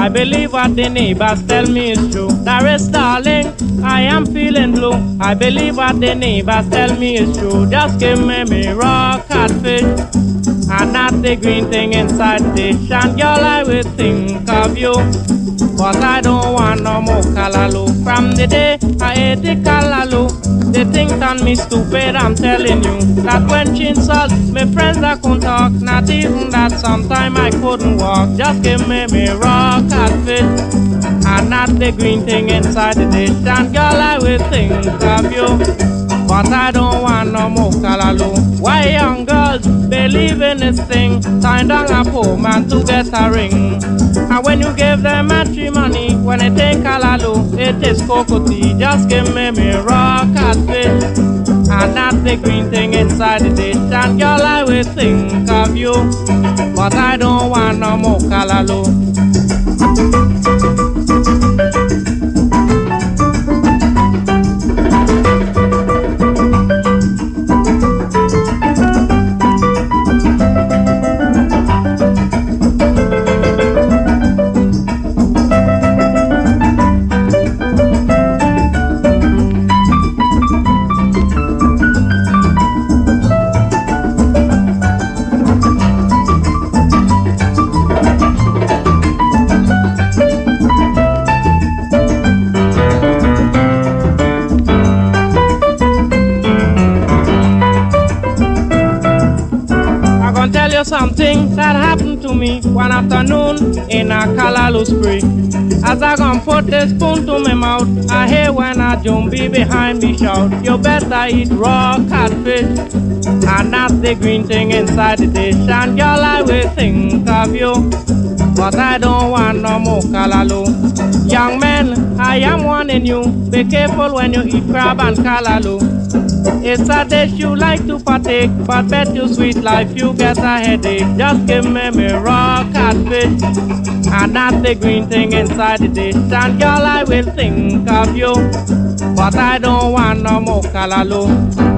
I believe what the neighbors tell me is true. There is darling, I am feeling blue. I believe what the neighbors tell me is true. Just give me raw catfish and not the green thing inside the dish. And girl, I will think of you, but I don't want no more callaloo. From the day I ate the callaloo, the thing turned me stupid, I'm telling you. That when she insults my friends I couldn't talk. Not even that sometime I couldn't walk. Just give me raw catfish and not the green thing inside the dish. And girl, I will think of you, but I don't want no more callaloo. Why young girls believe in this thing? Tying down a poor man to get a ring. And when you give them matrimony, when they take callaloo, it is cocoa-tea. Just give me raw catfish and not the green thing inside the dish. And girl, I will think of you, but I don't want no more callaloo. Something that happened to me one afternoon in a callaloo spree. As I gon' put the spoon to my mouth, I hear when a jumbie behind me shout, you better eat raw catfish and not the green thing inside the dish. And girl, I will think of you, but I don't want no more callaloo. Young men, I am warning you, be careful when you eat crab and callaloo. It's a dish you like to partake, but bet you sweet life you get a headache. Just give me raw catfish and not the green thing inside the dish. And girl, I will think of you, but I don't want no more callaloo.